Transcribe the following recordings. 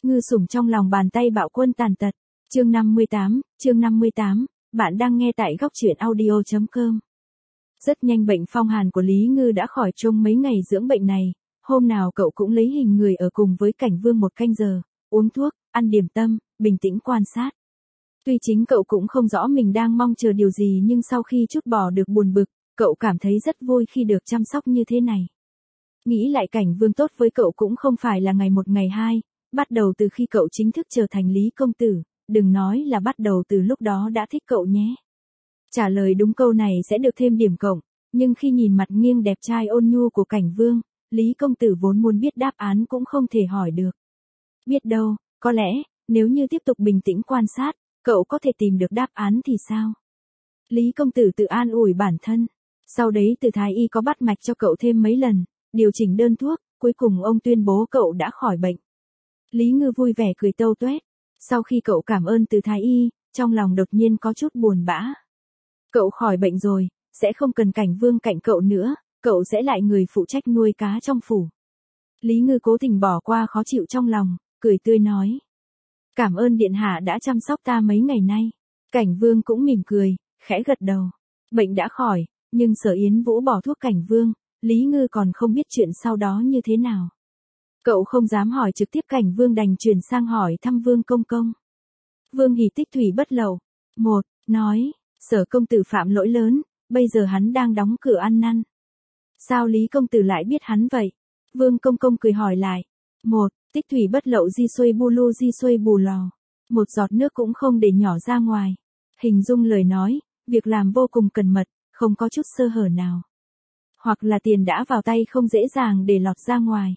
Ngư sủng trong lòng bàn tay bạo quân tàn tật. Chương 58, bạn đang nghe tại góc truyện audio.com. Rất nhanh bệnh phong hàn của Lý Ngư đã khỏi trong mấy ngày dưỡng bệnh này, hôm nào cậu cũng lấy hình người ở cùng với Cảnh Vương 1 canh giờ, uống thuốc, ăn điểm tâm, bình tĩnh quan sát. Tuy chính cậu cũng không rõ mình đang mong chờ điều gì nhưng sau khi trút bỏ được buồn bực, cậu cảm thấy rất vui khi được chăm sóc như thế này. Nghĩ lại Cảnh Vương tốt với cậu cũng không phải là ngày một ngày hai, bắt đầu từ khi cậu chính thức trở thành Lý công tử, đừng nói là bắt đầu từ lúc đó đã thích cậu nhé. Trả lời đúng câu này sẽ được thêm điểm cộng, nhưng khi nhìn mặt nghiêng đẹp trai ôn nhu của Cảnh Vương, Lý công tử vốn muốn biết đáp án cũng không thể hỏi được. Biết đâu, có lẽ, nếu như tiếp tục bình tĩnh quan sát, cậu có thể tìm được đáp án thì sao? Lý công tử tự an ủi bản thân. Sau đấy từ thái y có bắt mạch cho cậu thêm mấy lần, điều chỉnh đơn thuốc, cuối cùng ông tuyên bố cậu đã khỏi bệnh. Lý Ngư vui vẻ cười tâu tuét. Sau khi cậu cảm ơn từ thái y, trong lòng đột nhiên có chút buồn bã. Cậu khỏi bệnh rồi, sẽ không cần Cảnh Vương cạnh cậu nữa, cậu sẽ lại người phụ trách nuôi cá trong phủ. Lý Ngư cố tình bỏ qua khó chịu trong lòng, cười tươi nói. Cảm ơn điện hạ đã chăm sóc ta mấy ngày nay. Cảnh Vương cũng mỉm cười, khẽ gật đầu. Bệnh đã khỏi, nhưng Sở Yến Vũ bỏ thuốc Cảnh Vương, Lý Ngư còn không biết chuyện sau đó như thế nào. Cậu không dám hỏi trực tiếp Cảnh Vương đành chuyển sang hỏi thăm Vương công công. Vương Hỉ tích thủy bất lậu. Nói, Sở công tử phạm lỗi lớn, bây giờ hắn đang đóng cửa ăn năn. Sao Lý công tử lại biết hắn vậy? Vương công công cười hỏi lại. Tích thủy bất lậu di xuôi bu lu di xuôi bù lò. Một giọt nước cũng không để nhỏ ra ngoài. Hình dung lời nói, việc làm vô cùng cẩn mật, không có chút sơ hở nào. Hoặc là tiền đã vào tay không dễ dàng để lọt ra ngoài.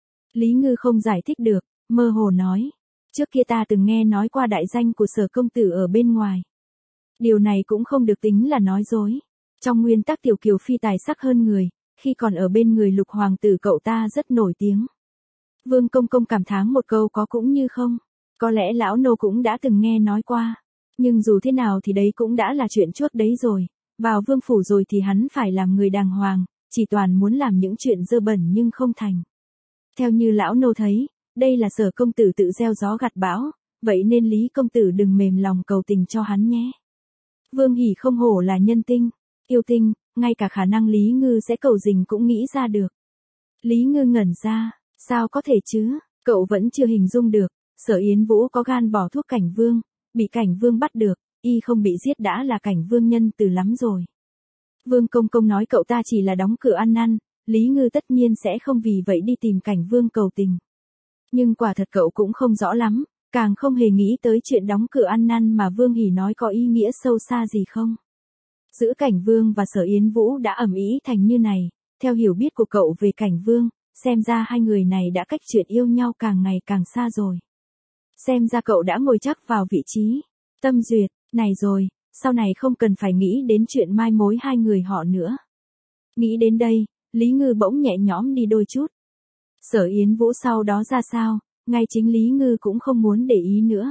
Lý Ngư không giải thích được, mơ hồ nói. Trước kia ta từng nghe nói qua đại danh của Sở công tử ở bên ngoài. Điều này cũng không được tính là nói dối. Trong nguyên tắc tiểu kiều phi tài sắc hơn người, khi còn ở bên người Lục hoàng tử cậu ta rất nổi tiếng. Vương công công cảm thán một câu có cũng như không. Có lẽ lão nô cũng đã từng nghe nói qua. Nhưng dù thế nào thì đấy cũng đã là chuyện trước đấy rồi. Vào vương phủ rồi thì hắn phải làm người đàng hoàng, chỉ toàn muốn làm những chuyện dơ bẩn nhưng không thành. Theo như lão nô thấy, đây là Sở công tử tự gieo gió gặt bão, vậy nên Lý công tử đừng mềm lòng cầu tình cho hắn nhé. Vương Hỉ không hổ là nhân tinh, yêu tinh, ngay cả khả năng Lý Ngư sẽ cầu dình cũng nghĩ ra được. Lý Ngư ngẩn ra, sao có thể chứ, cậu vẫn chưa hình dung được, Sở Yến Vũ có gan bỏ thuốc Cảnh Vương, bị Cảnh Vương bắt được, y không bị giết đã là Cảnh Vương nhân từ lắm rồi. Vương công công nói cậu ta chỉ là đóng cửa ăn năn, Lý Ngư tất nhiên sẽ không vì vậy đi tìm Cảnh Vương cầu tình. Nhưng quả thật cậu cũng không rõ lắm, càng không hề nghĩ tới chuyện đóng cửa ăn năn mà Vương Hỉ nói có ý nghĩa sâu xa gì không. Giữa Cảnh Vương và Sở Yến Vũ đã ầm ĩ thành như này, theo hiểu biết của cậu về Cảnh Vương, xem ra hai người này đã cách chuyện yêu nhau càng ngày càng xa rồi. Xem ra cậu đã ngồi chắc vào vị trí tâm duyệt này rồi, sau này không cần phải nghĩ đến chuyện mai mối hai người họ nữa. Nghĩ đến đây, Lý Ngư bỗng nhẹ nhõm đi đôi chút. Sở Yến Vũ sau đó ra sao, ngay chính Lý Ngư cũng không muốn để ý nữa.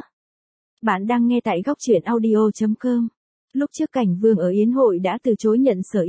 Bạn đang nghe tại góc truyện audio.com. Lúc trước Cảnh Vương ở Yến hội đã từ chối nhận Sở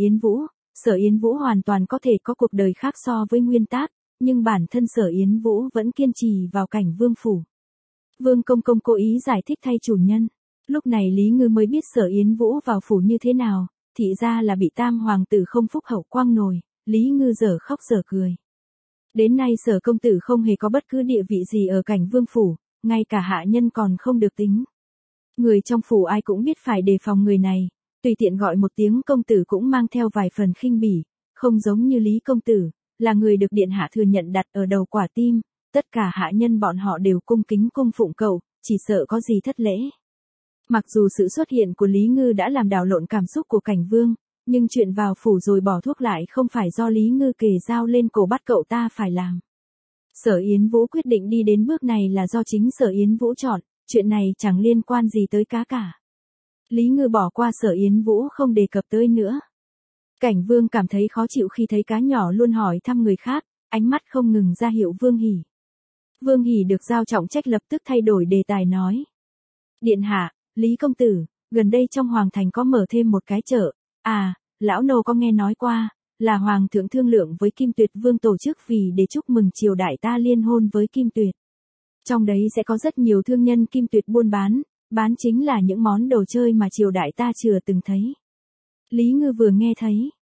Yến Vũ hoàn toàn có thể có cuộc đời khác so với nguyên tác, nhưng bản thân Sở Yến Vũ vẫn kiên trì vào Cảnh Vương phủ. Vương công công cố ý giải thích thay chủ nhân. Lúc này Lý Ngư mới biết Sở Yến Vũ vào phủ như thế nào, thì ra là bị tam hoàng tử không phúc hậu quang nồi, Lý Ngư dở khóc dở cười. Đến nay Sở công tử không hề có bất cứ địa vị gì ở Cảnh Vương phủ, ngay cả hạ nhân còn không được tính. Người trong phủ ai cũng biết phải đề phòng người này, tùy tiện gọi một tiếng công tử cũng mang theo vài phần khinh bỉ, không giống như Lý công tử, là người được điện hạ thừa nhận đặt ở đầu quả tim, tất cả hạ nhân bọn họ đều cung kính cung phụng cậu, chỉ sợ có gì thất lễ. Mặc dù sự xuất hiện của Lý Ngư đã làm đảo lộn cảm xúc của Cảnh Vương, nhưng chuyện vào phủ rồi bỏ thuốc lại không phải do Lý Ngư kề dao lên cổ bắt cậu ta phải làm. Sở Yến Vũ quyết định đi đến bước này là do chính Sở Yến Vũ chọn, chuyện này chẳng liên quan gì tới cá cả. Lý Ngư bỏ qua Sở Yến Vũ không đề cập tới nữa. Cảnh Vương cảm thấy khó chịu khi thấy cá nhỏ luôn hỏi thăm người khác, ánh mắt không ngừng ra hiệu Vương Hỉ. Vương Hỉ được giao trọng trách lập tức thay đổi đề tài nói. Điện hạ, Lý công tử, gần đây trong Hoàng thành có mở thêm một cái chợ, lão nô có nghe nói qua, là Hoàng thượng thương lượng với Kim Tuyệt Vương tổ chức vì để chúc mừng triều đại ta liên hôn với Kim Tuyệt. Trong đấy sẽ có rất nhiều thương nhân kim tuyệt buôn bán chính là những món đồ chơi mà triều đại ta chưa từng thấy. Lý Ngư vừa nghe thấy,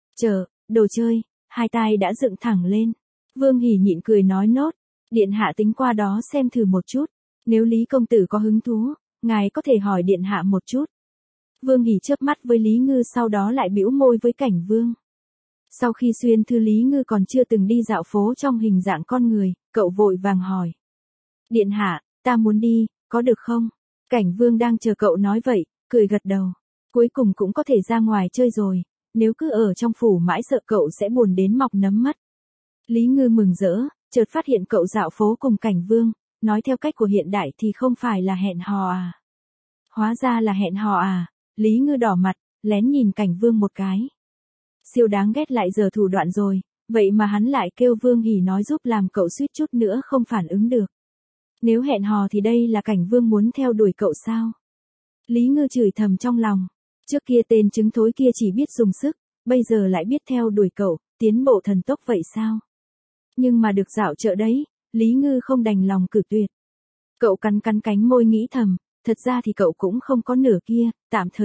đồ chơi, hai tai đã dựng thẳng lên. Vương Hỉ nhịn cười nói nốt, điện hạ tính qua đó xem thử một chút, nếu Lý công tử có hứng thú, ngài có thể hỏi điện hạ một chút. Vương Hỉ chớp mắt với Lý Ngư sau đó lại bĩu môi với Cảnh Vương. Sau khi xuyên thư Lý Ngư còn chưa từng đi dạo phố trong hình dạng con người, cậu vội vàng hỏi. Điện hạ, ta muốn đi, có được không? Cảnh Vương đang chờ cậu nói vậy, cười gật đầu. Cuối cùng cũng có thể ra ngoài chơi rồi, nếu cứ ở trong phủ mãi sợ cậu sẽ buồn đến mọc nấm mất. Lý Ngư mừng rỡ, chợt phát hiện cậu dạo phố cùng Cảnh Vương, nói theo cách của hiện đại thì không phải là hẹn hò à. Hóa ra là hẹn hò à, Lý Ngư đỏ mặt, lén nhìn Cảnh Vương một cái. Siêu đáng ghét lại giờ thủ đoạn rồi, vậy mà hắn lại kêu Vương Hỉ nói giúp làm cậu suýt chút nữa không phản ứng được. Nếu hẹn hò thì đây là Cảnh Vương muốn theo đuổi cậu sao? Lý Ngư chửi thầm trong lòng, trước kia tên trứng thối kia chỉ biết dùng sức, bây giờ lại biết theo đuổi cậu, tiến bộ thần tốc vậy sao? Nhưng mà được dạo chợ đấy, Lý Ngư không đành lòng cự tuyệt. Cậu cắn cánh môi nghĩ thầm, thật ra thì cậu cũng không có nửa kia, tạm thời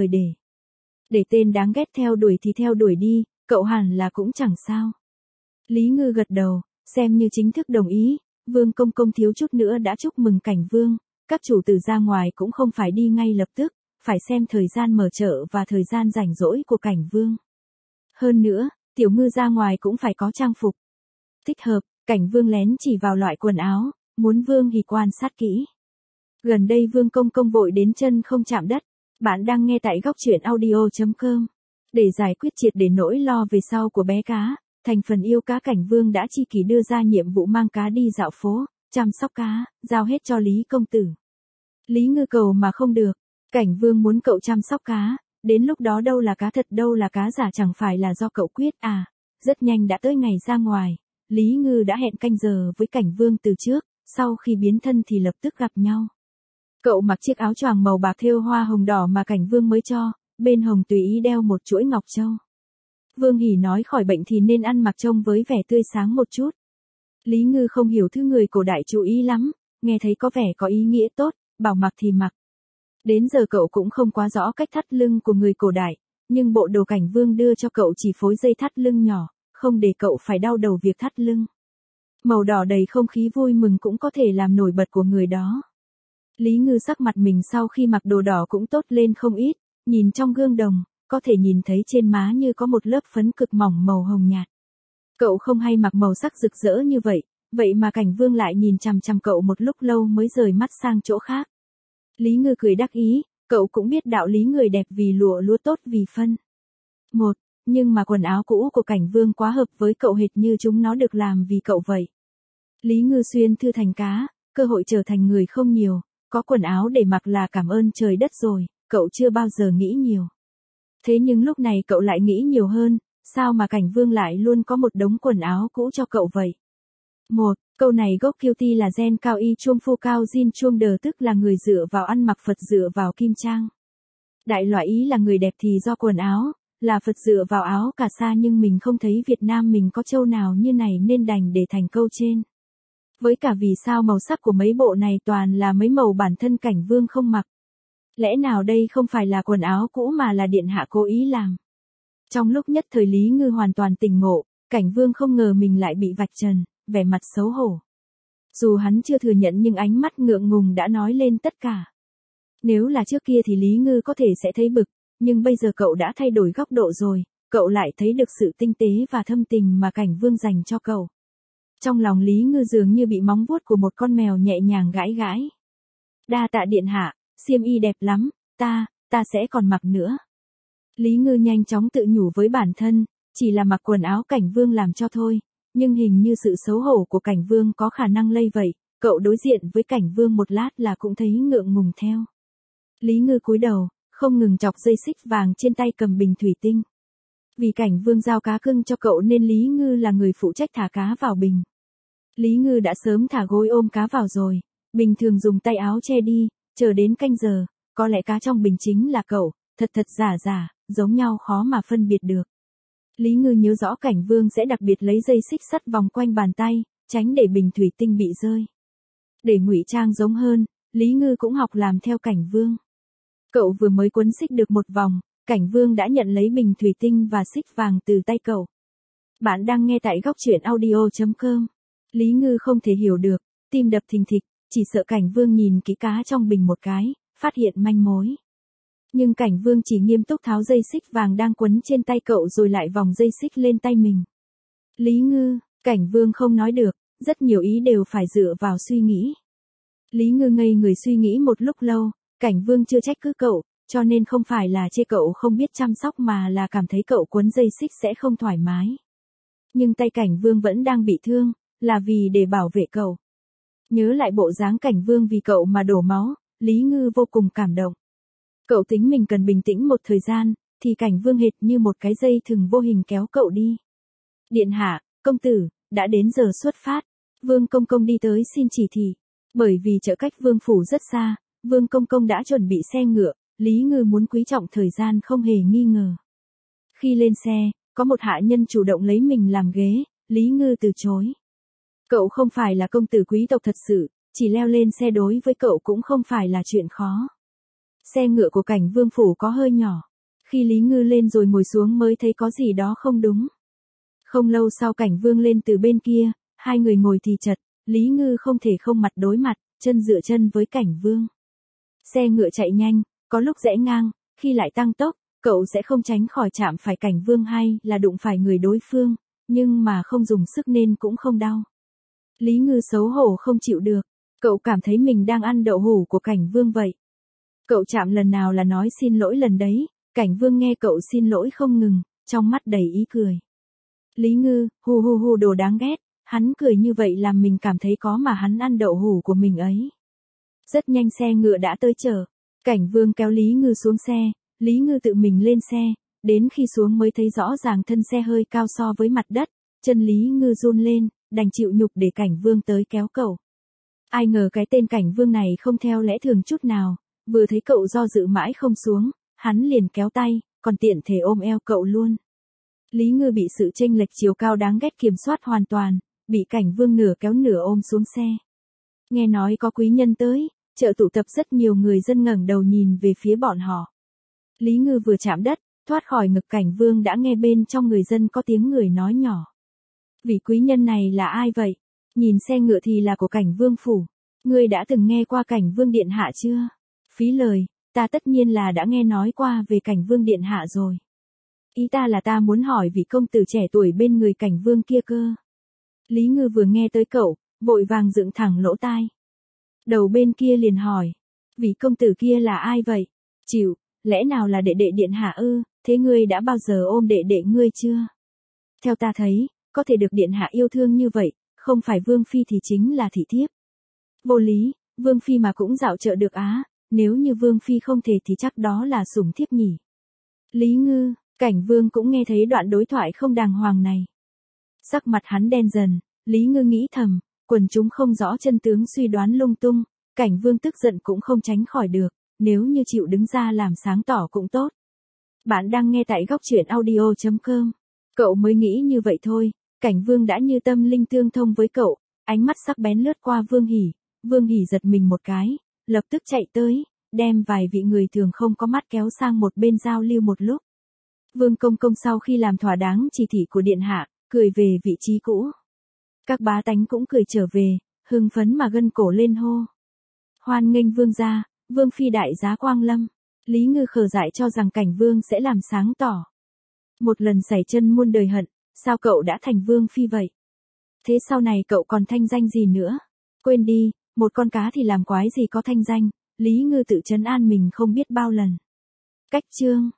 để tên đáng ghét theo đuổi thì theo đuổi đi, cậu hẳn là cũng chẳng sao. Lý Ngư gật đầu, xem như chính thức đồng ý, Vương Công Công thiếu chút nữa đã chúc mừng Cảnh Vương, các chủ tử ra ngoài cũng không phải đi ngay lập tức, phải xem thời gian mở chợ và thời gian rảnh rỗi của Cảnh Vương. Hơn nữa, Tiểu Ngư ra ngoài cũng phải có trang phục thích hợp, Cảnh Vương lén chỉ vào loại quần áo, muốn Vương Hỉ quan sát kỹ. Gần đây Vương Công Công vội đến chân không chạm đất. Bạn đang nghe tại góc truyện audio.com. Để giải quyết triệt để nỗi lo về sau của bé cá, thành phần yêu cá Cảnh Vương đã chi kỷ đưa ra nhiệm vụ mang cá đi dạo phố, chăm sóc cá, giao hết cho Lý công tử. Lý Ngư cầu mà không được, Cảnh Vương muốn cậu chăm sóc cá, đến lúc đó đâu là cá thật đâu là cá giả chẳng phải là do cậu quyết à. Rất nhanh đã tới ngày ra ngoài, Lý Ngư đã hẹn canh giờ với Cảnh Vương từ trước, sau khi biến thân thì lập tức gặp nhau. Cậu mặc chiếc áo choàng màu bạc thêu hoa hồng đỏ mà Cảnh Vương mới cho, bên hồng tùy ý đeo một chuỗi ngọc châu. Vương Hỉ nói khỏi bệnh thì nên ăn mặc trông với vẻ tươi sáng một chút. Lý Ngư không hiểu thứ người cổ đại chú ý lắm, nghe thấy có vẻ có ý nghĩa tốt, bảo mặc thì mặc. Đến giờ cậu cũng không quá rõ cách thắt lưng của người cổ đại, nhưng bộ đồ Cảnh Vương đưa cho cậu chỉ phối dây thắt lưng nhỏ, không để cậu phải đau đầu việc thắt lưng. Màu đỏ đầy không khí vui mừng cũng có thể làm nổi bật của người đó. Lý Ngư sắc mặt mình sau khi mặc đồ đỏ cũng tốt lên không ít, nhìn trong gương đồng, có thể nhìn thấy trên má như có một lớp phấn cực mỏng màu hồng nhạt. Cậu không hay mặc màu sắc rực rỡ như vậy mà Cảnh Vương lại nhìn chằm chằm cậu một lúc lâu mới rời mắt sang chỗ khác. Lý Ngư cười đắc ý, cậu cũng biết đạo lý người đẹp vì lụa lúa tốt vì phân. Nhưng mà quần áo cũ của Cảnh Vương quá hợp với cậu hệt như chúng nó được làm vì cậu vậy. Lý Ngư xuyên thư thành cá, cơ hội trở thành người không nhiều. Có quần áo để mặc là cảm ơn trời đất rồi, cậu chưa bao giờ nghĩ nhiều. Thế nhưng lúc này cậu lại nghĩ nhiều hơn, sao mà Cảnh Vương lại luôn có một đống quần áo cũ cho cậu vậy? Câu này gốc Kiêu là gen cao y chuông phu cao jin chuông đờ tức là người dựa vào ăn mặc Phật dựa vào kim trang. Đại loại ý là người đẹp thì do quần áo, là Phật dựa vào áo cà sa nhưng mình không thấy Việt Nam mình có châu nào như này nên đành để thành câu trên. Với cả vì sao màu sắc của mấy bộ này toàn là mấy màu bản thân Cảnh Vương không mặc. Lẽ nào đây không phải là quần áo cũ mà là điện hạ cố ý làm. Trong lúc nhất thời Lý Ngư hoàn toàn tỉnh ngộ, Cảnh Vương không ngờ mình lại bị vạch trần, vẻ mặt xấu hổ. Dù hắn chưa thừa nhận nhưng ánh mắt ngượng ngùng đã nói lên tất cả. Nếu là trước kia thì Lý Ngư có thể sẽ thấy bực, nhưng bây giờ cậu đã thay đổi góc độ rồi, cậu lại thấy được sự tinh tế và thâm tình mà Cảnh Vương dành cho cậu. Trong lòng Lý Ngư dường như bị móng vuốt của một con mèo nhẹ nhàng gãi. Đa tạ điện hạ, xiêm y đẹp lắm, ta sẽ còn mặc nữa. Lý Ngư nhanh chóng tự nhủ với bản thân, chỉ là mặc quần áo Cảnh Vương làm cho thôi, nhưng hình như sự xấu hổ của Cảnh Vương có khả năng lây vậy, cậu đối diện với Cảnh Vương một lát là cũng thấy ngượng ngùng theo. Lý Ngư cúi đầu, không ngừng chọc dây xích vàng trên tay cầm bình thủy tinh. Vì Cảnh Vương giao cá cưng cho cậu nên Lý Ngư là người phụ trách thả cá vào bình. Lý Ngư đã sớm thả gối ôm cá vào rồi, bình thường dùng tay áo che đi, chờ đến canh giờ, có lẽ cá trong bình chính là cậu, thật giả, giống nhau khó mà phân biệt được. Lý Ngư nhớ rõ Cảnh Vương sẽ đặc biệt lấy dây xích sắt vòng quanh bàn tay, tránh để bình thủy tinh bị rơi. Để ngụy trang giống hơn, Lý Ngư cũng học làm theo Cảnh Vương. Cậu vừa mới quấn xích được một vòng, Cảnh Vương đã nhận lấy bình thủy tinh và xích vàng từ tay cậu. Bạn đang nghe tại góc truyện audio.com. Lý Ngư không thể hiểu được, tim đập thình thịch, chỉ sợ Cảnh Vương nhìn kỹ cá trong bình một cái, phát hiện manh mối. Nhưng Cảnh Vương chỉ nghiêm túc tháo dây xích vàng đang quấn trên tay cậu rồi lại vòng dây xích lên tay mình. Lý Ngư, Cảnh Vương không nói được, rất nhiều ý đều phải dựa vào suy nghĩ. Lý Ngư ngây người suy nghĩ một lúc lâu, Cảnh Vương chưa trách cứ cậu, cho nên không phải là chê cậu không biết chăm sóc mà là cảm thấy cậu quấn dây xích sẽ không thoải mái. Nhưng tay Cảnh Vương vẫn đang bị thương, là vì để bảo vệ cậu. Nhớ lại bộ dáng Cảnh Vương vì cậu mà đổ máu, Lý Ngư vô cùng cảm động. Cậu tính mình cần bình tĩnh một thời gian, thì Cảnh Vương hệt như một cái dây thừng vô hình kéo cậu đi. Điện hạ, công tử, đã đến giờ xuất phát. Vương Công Công đi tới xin chỉ thị. Bởi vì chợ cách Vương Phủ rất xa, Vương Công Công đã chuẩn bị xe ngựa, Lý Ngư muốn quý trọng thời gian không hề nghi ngờ. Khi lên xe, có một hạ nhân chủ động lấy mình làm ghế, Lý Ngư từ chối. Cậu không phải là công tử quý tộc thật sự, chỉ leo lên xe đối với cậu cũng không phải là chuyện khó. Xe ngựa của Cảnh Vương Phủ có hơi nhỏ. Khi Lý Ngư lên rồi ngồi xuống mới thấy có gì đó không đúng. Không lâu sau Cảnh Vương lên từ bên kia, hai người ngồi thì chật, Lý Ngư không thể không mặt đối mặt, chân dựa chân với Cảnh Vương. Xe ngựa chạy nhanh, có lúc rẽ ngang, khi lại tăng tốc, cậu sẽ không tránh khỏi chạm phải Cảnh Vương hay là đụng phải người đối phương, nhưng mà không dùng sức nên cũng không đau. Lý Ngư xấu hổ không chịu được, cậu cảm thấy mình đang ăn đậu hủ của Cảnh Vương vậy. Cậu chạm lần nào là nói xin lỗi lần đấy, Cảnh Vương nghe cậu xin lỗi không ngừng, trong mắt đầy ý cười. Lý Ngư, hù hù hù đồ đáng ghét, hắn cười như vậy làm mình cảm thấy có mà hắn ăn đậu hủ của mình ấy. Rất nhanh xe ngựa đã tới chợ. Cảnh Vương kéo Lý Ngư xuống xe, Lý Ngư tự mình lên xe, đến khi xuống mới thấy rõ ràng thân xe hơi cao so với mặt đất, chân Lý Ngư run lên, đành chịu nhục để Cảnh Vương tới kéo cậu. Ai ngờ cái tên Cảnh Vương này không theo lẽ thường chút nào, vừa thấy cậu do dự mãi không xuống, hắn liền kéo tay, còn tiện thể ôm eo cậu luôn. Lý Ngư bị sự chênh lệch chiều cao đáng ghét kiểm soát hoàn toàn, bị Cảnh Vương nửa kéo nửa ôm xuống xe. Nghe nói có quý nhân tới, chợ tụ tập rất nhiều người dân ngẩng đầu nhìn về phía bọn họ. Lý Ngư vừa chạm đất, thoát khỏi ngực Cảnh Vương đã nghe bên trong người dân có tiếng người nói nhỏ. Vị quý nhân này là ai vậy? Nhìn xe ngựa thì là của Cảnh Vương Phủ. Ngươi đã từng nghe qua Cảnh Vương Điện Hạ chưa? Phí lời, ta tất nhiên là đã nghe nói qua về Cảnh Vương Điện Hạ rồi. Ý ta là ta muốn hỏi vị công tử trẻ tuổi bên người Cảnh Vương kia cơ. Lý Ngư vừa nghe tới cậu, vội vàng dựng thẳng lỗ tai. Đầu bên kia liền hỏi, vị công tử kia là ai vậy? Chịu, lẽ nào là đệ đệ Điện Hạ ư? Thế ngươi đã bao giờ ôm đệ đệ ngươi chưa? Theo ta thấy, có thể được Điện Hạ yêu thương như vậy, không phải Vương Phi thì chính là thị thiếp. Vô lý, Vương Phi mà cũng dạo chợ được á, nếu như Vương Phi không thể thì chắc đó là sủng thiếp nhỉ. Lý Ngư, Cảnh Vương cũng nghe thấy đoạn đối thoại không đàng hoàng này. Sắc mặt hắn đen dần, Lý Ngư nghĩ thầm, quần chúng không rõ chân tướng suy đoán lung tung, Cảnh Vương tức giận cũng không tránh khỏi được, nếu như chịu đứng ra làm sáng tỏ cũng tốt. Bạn đang nghe tại góc truyện audio.com. Cậu mới nghĩ như vậy thôi, Cảnh Vương đã như tâm linh tương thông với cậu, ánh mắt sắc bén lướt qua Vương Hỉ. Vương Hỉ giật mình một cái, lập tức chạy tới, đem vài vị người thường không có mắt kéo sang một bên giao lưu một lúc. Vương Công Công sau khi làm thỏa đáng chỉ thị của Điện Hạ, cười về vị trí cũ. Các bá tánh cũng cười trở về, hưng phấn mà gân cổ lên hô. Hoan nghênh Vương gia, Vương Phi đại giá quang lâm. Lý Ngư khờ dại cho rằng Cảnh Vương sẽ làm sáng tỏ. Một lần sảy chân muôn đời hận, sao cậu đã thành Vương Phi vậy? Thế sau này cậu còn thanh danh gì nữa? Quên đi, một con cá thì làm quái gì có thanh danh, Lý Ngư tự trấn an mình không biết bao lần. Cách chương